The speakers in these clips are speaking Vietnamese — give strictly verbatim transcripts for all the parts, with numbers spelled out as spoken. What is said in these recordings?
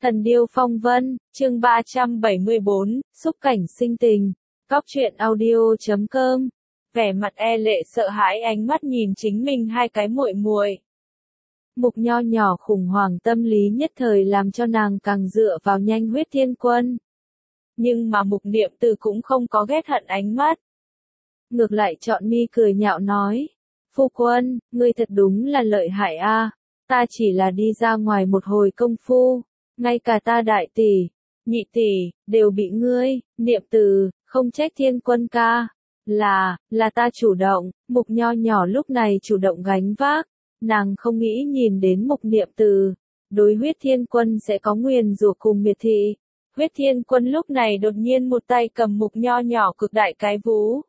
Thần điêu phong vân, chương ba trăm bảy mươi bốn, xúc cảnh sinh tình. Góc truyện audio chấm com. Vẻ mặt e lệ sợ hãi ánh mắt nhìn chính mình hai cái muội muội. Mục Nho nhỏ khủng hoảng tâm lý nhất thời làm cho nàng càng dựa vào nhanh huyết thiên quân. Nhưng mà Mục Niệm Từ cũng không có ghét hận ánh mắt. Ngược lại chọn mi cười nhạo nói. Phu quân, ngươi thật đúng là lợi hại a. Ta chỉ là đi ra ngoài một hồi công phu. Ngay cả ta đại tỷ, nhị tỷ, đều bị ngươi, Niệm Từ, không trách thiên quân ca. Là, là ta chủ động, Mục Nho nhỏ lúc này chủ động gánh vác. Nàng không nghĩ nhìn đến Mục Niệm Từ. Đối huyết thiên quân sẽ có nguyền rủa cùng miệt thị. Huyết thiên quân lúc này đột nhiên một tay cầm Mục Nho nhỏ cực đại cái vú.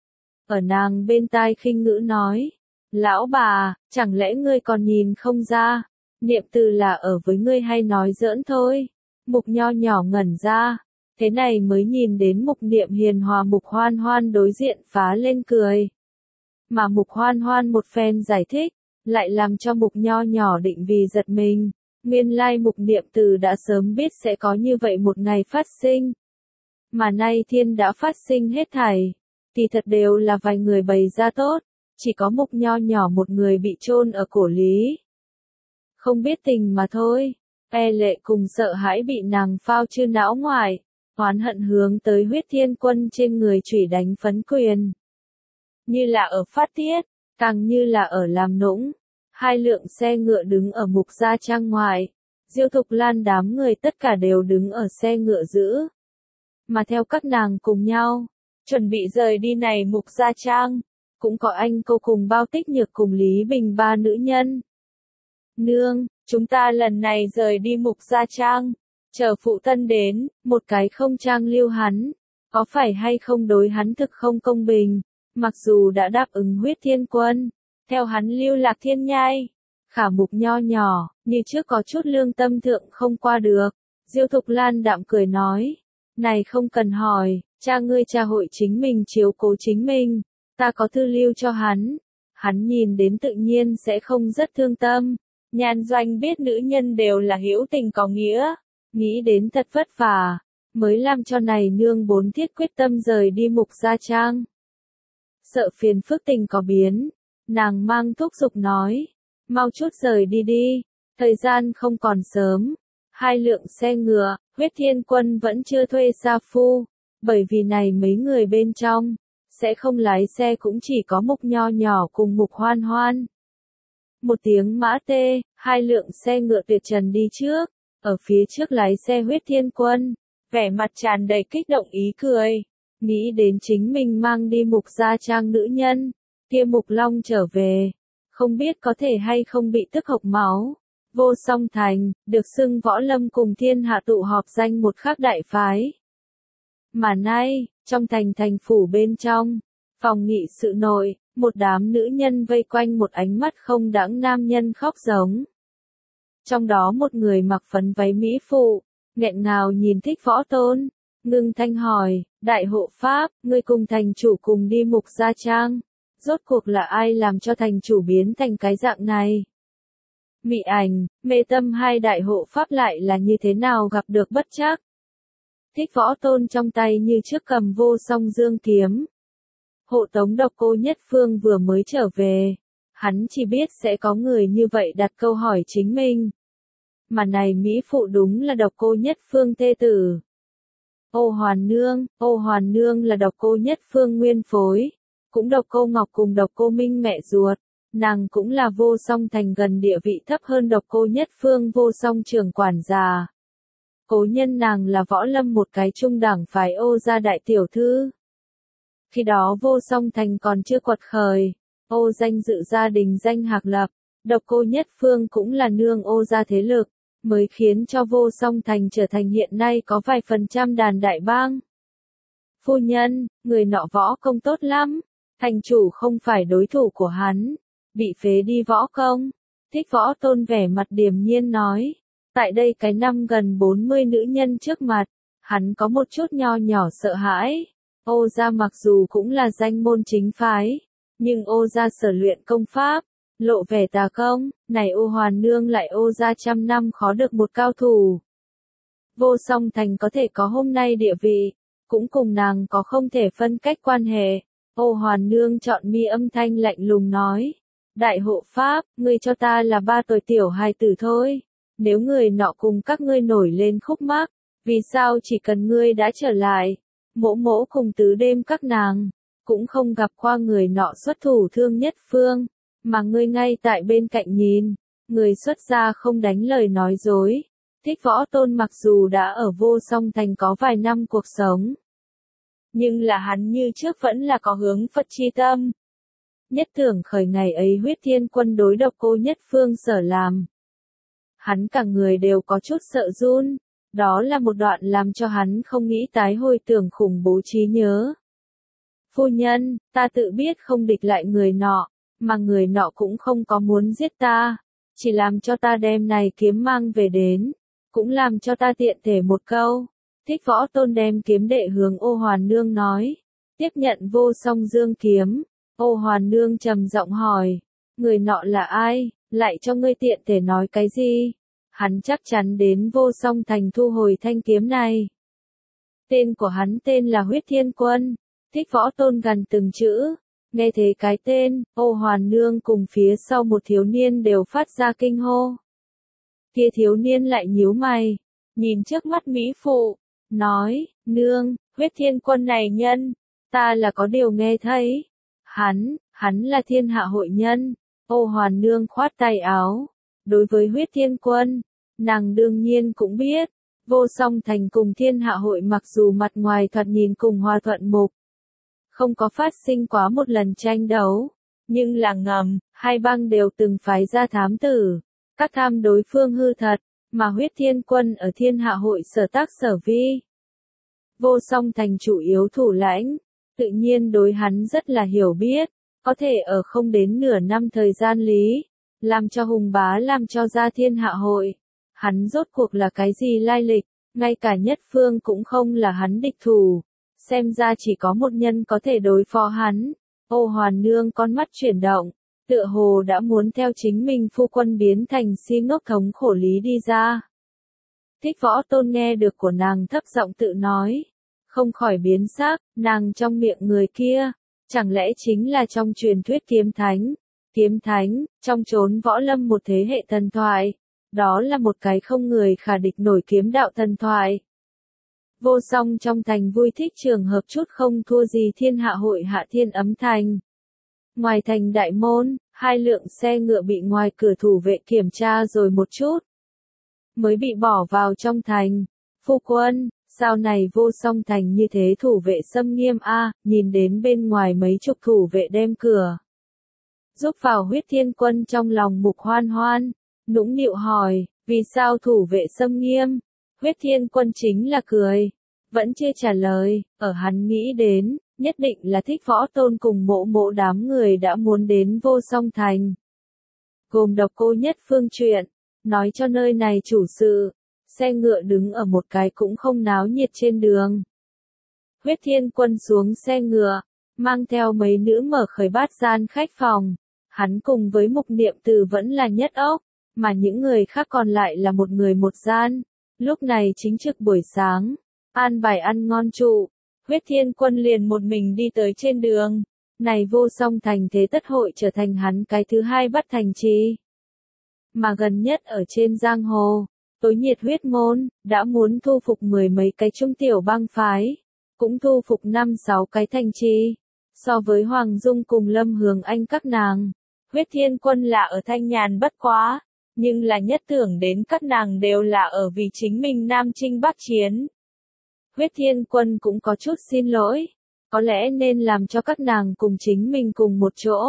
Ở nàng bên tai khinh ngữ nói. Lão bà, chẳng lẽ ngươi còn nhìn không ra? Niệm Từ là ở với ngươi hay nói giỡn thôi. Mục Nho nhỏ ngẩn ra. Thế này mới nhìn đến Mục Niệm hiền hòa Mục Hoan Hoan đối diện phá lên cười. Mà Mục Hoan Hoan một phen giải thích, lại làm cho Mục Nho nhỏ định vì giật mình. Nguyên lai Mục Niệm Từ đã sớm biết sẽ có như vậy một ngày phát sinh. Mà nay thiên đã phát sinh hết thảy. Thì thật đều là vài người bày ra tốt. Chỉ có Mục Nho nhỏ một người bị chôn ở cổ lý. Không biết tình mà thôi, e lệ cùng sợ hãi bị nàng phao chư não ngoài, oán hận hướng tới huyết thiên quân trên người chủy đánh phấn quyền. Như là ở phát tiết, càng như là ở làm nũng. Hai lượng xe ngựa đứng ở Mục gia trang ngoài, Diêu Thục Lan đám người tất cả đều đứng ở xe ngựa giữ. Mà theo các nàng cùng nhau, chuẩn bị rời đi này Mục gia trang, cũng có anh cô cùng Bao Tích Nhược cùng Lý Bình ba nữ nhân. Nương, chúng ta lần này rời đi Mục gia trang, chờ phụ thân đến, một cái không trang lưu hắn, có phải hay không đối hắn thực không công bình, mặc dù đã đáp ứng huyết thiên quân, theo hắn lưu lạc thiên nhai, khả Mục Nho nhỏ, như trước có chút lương tâm thượng không qua được, Diêu Thục Lan đạm cười nói, này không cần hỏi, cha ngươi cha hội chính mình chiếu cố chính mình, ta có thư lưu cho hắn, hắn nhìn đến tự nhiên sẽ không rất thương tâm. Nhan Doanh biết nữ nhân đều là hữu tình có nghĩa, nghĩ đến thật vất vả, mới làm cho này nương bốn thiết quyết tâm rời đi Mục gia trang. Sợ phiền phức tình có biến, nàng mang thúc giục nói, mau chút rời đi đi, thời gian không còn sớm. Hai lượng xe ngựa, huyết thiên quân vẫn chưa thuê sa phu, bởi vì này mấy người bên trong, sẽ không lái xe cũng chỉ có Mục Nho nhỏ cùng Mục Hoan Hoan. Một tiếng mã tê, hai lượng xe ngựa tuyệt trần đi trước, ở phía trước lái xe huyết thiên quân, vẻ mặt tràn đầy kích động ý cười, nghĩ đến chính mình mang đi Mục gia trang nữ nhân, kia Mục Long trở về, không biết có thể hay không bị tức hộc máu. Vô Song Thành, được xưng võ lâm cùng thiên hạ tụ họp danh một khắc đại phái. Mà nay, trong thành thành phủ bên trong, phòng nghị sự nội, một đám nữ nhân vây quanh một ánh mắt không đãng nam nhân khóc giống. Trong đó một người mặc phấn váy mỹ phụ, nghẹn ngào nhìn Thích Võ Tôn, ngưng thanh hỏi, đại hộ pháp, ngươi cùng thành chủ cùng đi Mục gia trang, rốt cuộc là ai làm cho thành chủ biến thành cái dạng này? Mị Ảnh, Mê Tâm hai đại hộ pháp lại là như thế nào gặp được bất trắc? Thích Võ Tôn trong tay như trước cầm vô song dương kiếm. Hộ tống Độc Cô Nhất Phương vừa mới trở về, hắn chỉ biết sẽ có người như vậy đặt câu hỏi chính mình. Mà này Mỹ phụ đúng là Độc Cô Nhất Phương thê tử. Ô Hoàn Nương, Ô Hoàn Nương là Độc Cô Nhất Phương nguyên phối, cũng Độc Cô Ngọc cùng Độc Cô Minh mẹ ruột, nàng cũng là Vô Song Thành gần địa vị thấp hơn Độc Cô Nhất Phương Vô Song trưởng quản gia. Cố nhân nàng là võ lâm một cái trung đẳng phái Ô gia đại tiểu thư. Khi đó Vô Song Thành còn chưa quật khởi, Ô danh dự gia đình danh hạc lập, Độc Cô Nhất Phương cũng là nương Ô gia thế lực, mới khiến cho Vô Song Thành trở thành hiện nay có vài phần trăm đàn đại bang. Phu nhân, người nọ võ công tốt lắm, thành chủ không phải đối thủ của hắn, bị phế đi võ công. Thích Võ Tôn vẻ mặt điềm nhiên nói, tại đây cái năm gần bốn mươi nữ nhân trước mặt, hắn có một chút nho nhỏ sợ hãi. Ô gia mặc dù cũng là danh môn chính phái, nhưng Ô gia sở luyện công pháp, lộ vẻ tà công, này Ô Hoàn Nương lại Ô gia trăm năm khó được một cao thủ. Vô Song Thành có thể có hôm nay địa vị, cũng cùng nàng có không thể phân cách quan hệ. Ô Hoàn Nương chọn mi âm thanh lạnh lùng nói. Đại hộ pháp, ngươi cho ta là ba tuổi tiểu hài tử thôi. Nếu người nọ cùng các ngươi nổi lên khúc mắc, vì sao chỉ cần ngươi đã trở lại, mỗ mỗ cùng tứ đêm các nàng, cũng không gặp qua người nọ xuất thủ thương nhất phương, mà ngươi ngay tại bên cạnh nhìn, người xuất gia không đánh lời nói dối. Thích Võ Tôn mặc dù đã ở Vô Song Thành có vài năm cuộc sống, nhưng là hắn như trước vẫn là có hướng Phật chi tâm. Nhất tưởng khởi ngày ấy huyết thiên quân đối độc cô nhất phương sở làm. Hắn cả người đều có chút sợ run, đó là một đoạn làm cho hắn không nghĩ tái hồi tưởng khủng bố trí nhớ. Phu nhân, ta tự biết không địch lại người nọ, mà người nọ cũng không có muốn giết ta, chỉ làm cho ta đem này kiếm mang về đến, cũng làm cho ta tiện thể một câu. Thích Võ Tôn đem kiếm đệ hướng Ô Hoàn Nương nói, tiếp nhận Vô Song Dương kiếm. Ô Hoàn Nương trầm giọng hỏi, người nọ là ai, lại cho ngươi tiện thể nói cái gì? Hắn chắc chắn đến Vô Song Thành thu hồi thanh kiếm này. Tên của hắn tên là Huyết Thiên Quân. Thích Võ Tôn gần từng chữ, nghe thấy cái tên, Ô Hoàn Nương cùng phía sau một thiếu niên đều phát ra kinh hô. Kia thiếu niên lại nhíu mày, nhìn trước mắt mỹ phụ, nói, nương, Huyết Thiên Quân này nhân, ta là có điều nghe thấy. Hắn, hắn là thiên hạ hội nhân. Ô Hoàn Nương khoát tay áo. Đối với Huyết Thiên Quân, nàng đương nhiên cũng biết. Vô Song Thành cùng thiên hạ hội mặc dù mặt ngoài thoạt nhìn cùng hòa thuận mục, không có phát sinh quá một lần tranh đấu, nhưng là ngầm, hai bang đều từng phái ra thám tử, các tham đối phương hư thật, mà Huyết Thiên Quân ở thiên hạ hội sở tác sở vi. Vô Song Thành chủ yếu thủ lãnh, tự nhiên đối hắn rất là hiểu biết, có thể ở không đến nửa năm thời gian lý, làm cho hùng bá làm cho ra thiên hạ hội. Hắn rốt cuộc là cái gì lai lịch, ngay cả nhất phương cũng không là hắn địch thủ, xem ra chỉ có một nhân có thể đối phó hắn. Ô Hoàn Nương con mắt chuyển động, tựa hồ đã muốn theo chính mình phu quân biến thành si ngốc thống khổ lý đi ra. Thích Võ Tôn nghe được của nàng thấp giọng tự nói, không khỏi biến sắc, nàng trong miệng người kia, chẳng lẽ chính là trong truyền thuyết kiếm thánh. Kiếm thánh, trong chốn võ lâm một thế hệ thần thoại, đó là một cái không người khả địch nổi kiếm đạo thần thoại. Vô Song trong thành vui thích trường hợp chút không thua gì thiên hạ hội hạ thiên ấm thành. Ngoài thành đại môn, hai lượng xe ngựa bị ngoài cửa thủ vệ kiểm tra rồi một chút, mới bị bỏ vào trong thành. Phu quân, sao này Vô Song thành như thế thủ vệ xâm nghiêm a? Nhìn đến bên ngoài mấy chục thủ vệ đem cửa giúp vào Huyết Thiên Quân trong lòng mục hoan hoan, nũng nịu hỏi, vì sao thủ vệ xâm nghiêm? Huyết Thiên Quân chính là cười, vẫn chưa trả lời, ở hắn nghĩ đến, nhất định là Thích Võ Tôn cùng mộ mộ đám người đã muốn đến Vô Song thành. Gồm độc cô nhất phương chuyện, nói cho nơi này chủ sự, xe ngựa đứng ở một cái cũng không náo nhiệt trên đường. Huyết Thiên Quân xuống xe ngựa, mang theo mấy nữ mở khởi bát gian khách phòng. Hắn cùng với Mục Niệm Từ vẫn là nhất ốc, mà những người khác còn lại là một người một gian. Lúc này chính trực buổi sáng, an bài ăn ngon trụ, Huyết Thiên Quân liền một mình đi tới trên đường. Này Vô Song thành thế tất hội trở thành hắn cái thứ hai bắt thành trì. Mà gần nhất ở trên giang hồ, tối nhiệt huyết môn, đã muốn thu phục mười mấy cái trung tiểu bang phái, cũng thu phục năm sáu cái thành trì. So với Hoàng Dung cùng Lâm Hường Anh các nàng, Huyết Thiên Quân là ở thanh nhàn bất quá, nhưng là nhất tưởng đến các nàng đều là ở vì chính mình Nam Chinh Bắc Chiến. Huyết Thiên Quân cũng có chút xin lỗi, có lẽ nên làm cho các nàng cùng chính mình cùng một chỗ.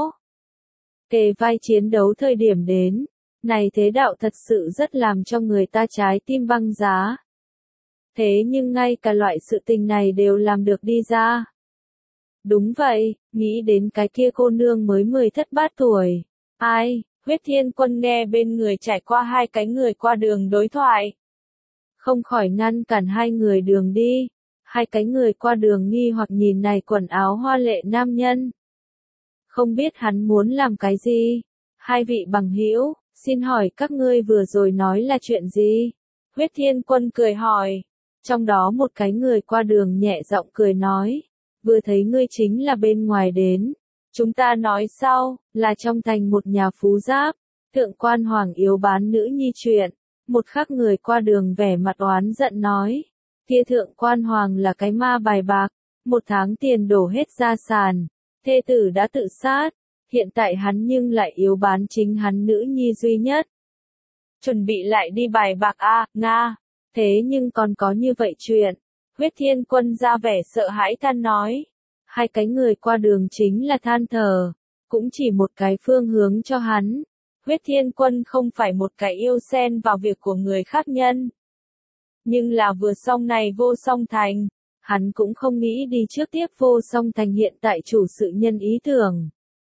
Kề vai chiến đấu thời điểm đến, này thế đạo thật sự rất làm cho người ta trái tim băng giá. Thế nhưng ngay cả loại sự tình này đều làm được đi ra. Đúng vậy, nghĩ đến cái kia cô nương mới mười thất bát tuổi. Ai, Huyết Thiên Quân nghe bên người trải qua hai cái người qua đường đối thoại. Không khỏi ngăn cản hai người đường đi. Hai cái người qua đường nghi hoặc nhìn này quần áo hoa lệ nam nhân. Không biết hắn muốn làm cái gì. Hai vị bằng hữu, xin hỏi các ngươi vừa rồi nói là chuyện gì? Huyết Thiên Quân cười hỏi. Trong đó một cái người qua đường nhẹ giọng cười nói. Vừa thấy ngươi chính là bên ngoài đến. Chúng ta nói sau, là trong thành một nhà phú giáp. Thượng quan hoàng yếu bán nữ nhi chuyện. Một khắc người qua đường vẻ mặt oán giận nói. Kia thượng quan hoàng là cái ma bài bạc. Một tháng tiền đổ hết ra sàn. Thê tử đã tự sát. Hiện tại hắn nhưng lại yếu bán chính hắn nữ nhi duy nhất. Chuẩn bị lại đi bài bạc a, Nga. Thế nhưng còn có như vậy chuyện. Huyết Thiên Quân ra vẻ sợ hãi than nói. Hai cái người qua đường chính là than thở. Cũng chỉ một cái phương hướng cho hắn. Huyết Thiên Quân không phải một cái yêu xen vào việc của người khác nhân. Nhưng là vừa xong này Vô Song Thành. Hắn cũng không nghĩ đi trước tiếp Vô Song Thành hiện tại chủ sự nhân ý tưởng.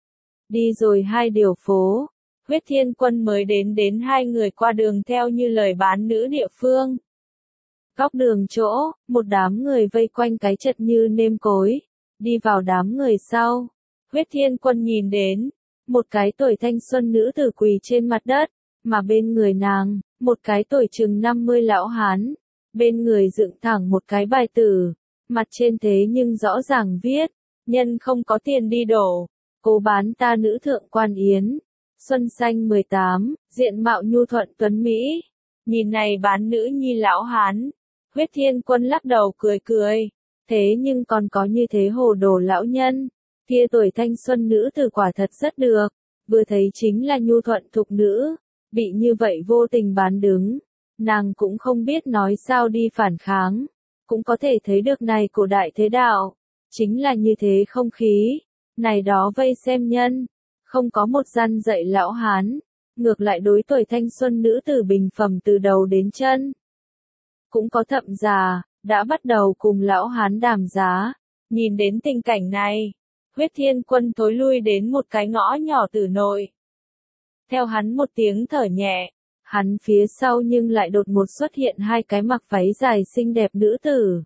Đi rồi hai điều phố. Huyết Thiên Quân mới đến đến hai người qua đường theo như lời bán nữ địa phương. Góc đường chỗ, một đám người vây quanh cái chật như nêm cối. Đi vào đám người sau. Huyết Thiên Quân nhìn đến. Một cái tuổi thanh xuân nữ tử quỳ trên mặt đất. Mà bên người nàng, một cái tuổi chừng năm mươi lão hán. Bên người dựng thẳng một cái bài tử. Mặt trên thế nhưng rõ ràng viết. Nhân không có tiền đi đổ. Cố bán ta nữ thượng quan yến. Xuân xanh mười tám, diện mạo nhu thuận tuấn Mỹ. Nhìn này bán nữ nhi lão hán. Huyết Thiên Quân lắc đầu cười cười. Thế nhưng còn có như thế hồ đồ lão nhân. Kia tuổi thanh xuân nữ tử quả thật rất được. Vừa thấy chính là nhu thuận thục nữ. Bị như vậy vô tình bán đứng. Nàng cũng không biết nói sao đi phản kháng. Cũng có thể thấy được này cổ đại thế đạo. Chính là như thế không khí. Này đó vây xem nhân. Không có một gian dạy lão hán. Ngược lại đối tuổi thanh xuân nữ tử bình phẩm từ đầu đến chân. Cũng có thậm già, đã bắt đầu cùng lão hán đàm giá. Nhìn đến tình cảnh này. Huyết Thiên Quân thối lui đến một cái ngõ nhỏ tử nội. Theo hắn một tiếng thở nhẹ. Hắn phía sau nhưng lại đột ngột xuất hiện hai cái mặc váy dài xinh đẹp nữ tử.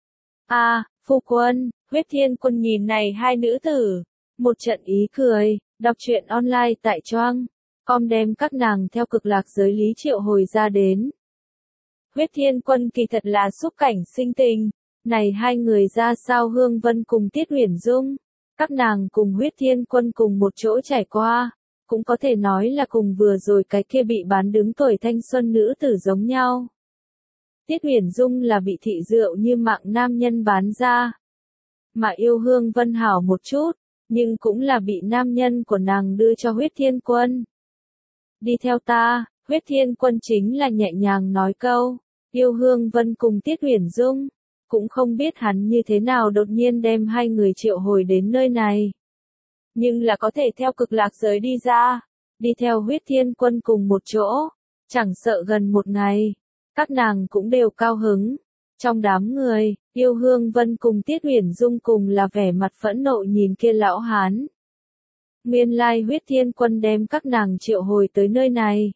A, phu quân, Huyết Thiên Quân nhìn này hai nữ tử. Một trận ý cười, đọc truyện online tại choang. Com đem các nàng theo cực lạc giới lý triệu hồi ra đến. Huyết Thiên Quân kỳ thật là xúc cảnh sinh tình. Này hai người ra sao Hương Vân cùng Tiết Uyển Dung. Các nàng cùng Huyết Thiên Quân cùng một chỗ trải qua. Cũng có thể nói là cùng vừa rồi cái kia bị bán đứng tuổi thanh xuân nữ tử giống nhau. Tiết Uyển Dung là bị thị rượu như mạng nam nhân bán ra. Mà yêu Hương Vân hảo một chút. Nhưng cũng là bị nam nhân của nàng đưa cho Huyết Thiên Quân. Đi theo ta, Huyết Thiên Quân chính là nhẹ nhàng nói câu. Yêu Hương Vân cùng Tiết Uyển Dung. Cũng không biết hắn như thế nào đột nhiên đem hai người triệu hồi đến nơi này. Nhưng là có thể theo cực lạc giới đi ra. Đi theo Huyết Thiên Quân cùng một chỗ. Chẳng sợ gần một ngày. Các nàng cũng đều cao hứng. Trong đám người, Yêu Hương Vân cùng Tiết Uyển Dung cùng là vẻ mặt phẫn nộ nhìn kia lão hán. Nguyên lai Huyết Thiên Quân đem các nàng triệu hồi tới nơi này.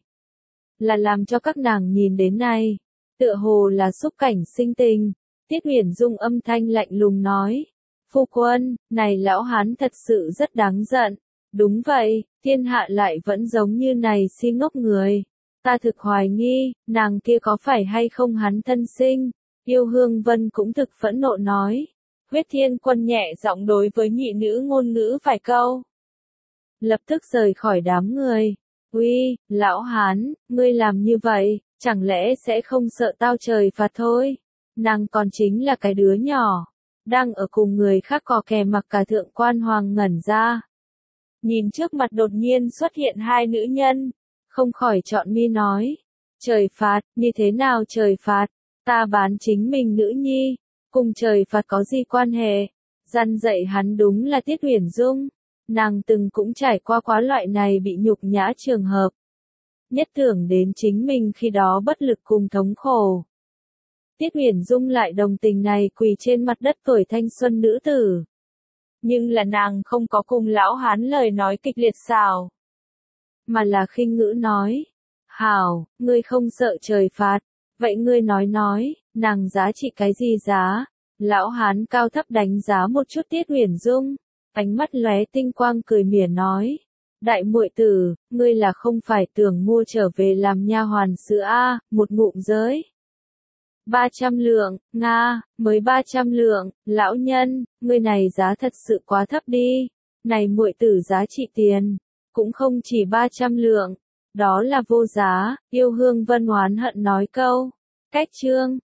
Là làm cho các nàng nhìn đến này. Tựa hồ là xúc cảnh sinh tình. Tiết Uyển Dung âm thanh lạnh lùng nói. Phu quân, này lão hán thật sự rất đáng giận. Đúng vậy, thiên hạ lại vẫn giống như này si ngốc người. Ta thực hoài nghi, nàng kia có phải hay không hắn thân sinh. Yêu Hương Vân cũng thực phẫn nộ nói. Huyết Thiên Quân nhẹ giọng đối với nhị nữ ngôn ngữ vài câu. Lập tức rời khỏi đám người. Uy, lão hán, ngươi làm như vậy, chẳng lẽ sẽ không sợ tao trời phạt thôi? Nàng còn chính là cái đứa nhỏ. Đang ở cùng người khác cò kè mặc cả thượng quan hoàng ngẩn ra. Nhìn trước mặt đột nhiên xuất hiện hai nữ nhân. Không khỏi chọn mi nói. Trời phạt, như thế nào trời phạt? Ta bán chính mình nữ nhi. Cùng trời phạt có gì quan hệ? Dăn dạy hắn đúng là Tiết Uyển Dung. Nàng từng cũng trải qua quá loại này bị nhục nhã trường hợp. Nhất tưởng đến chính mình khi đó bất lực cùng thống khổ. Tiết Uyển Dung lại đồng tình này quỳ trên mặt đất tuổi thanh xuân nữ tử. Nhưng là nàng không có cùng lão hán lời nói kịch liệt xào. Mà là khinh ngữ nói. Hảo, ngươi không sợ trời phạt. Vậy ngươi nói nói, nàng giá trị cái gì giá? Lão hán cao thấp đánh giá một chút Tiết Uyển Dung. Ánh mắt lóe tinh quang cười mỉa nói. Đại muội tử, ngươi là không phải tưởng mua trở về làm nha hoàn sữa a, một ngụm giới. ba trăm lượng, Nga, mới ba trăm lượng, lão nhân, ngươi này giá thật sự quá thấp đi. Này muội tử giá trị tiền, cũng không chỉ ba trăm lượng, đó là vô giá, Yêu Hương Vân oán hận nói câu. Cách chương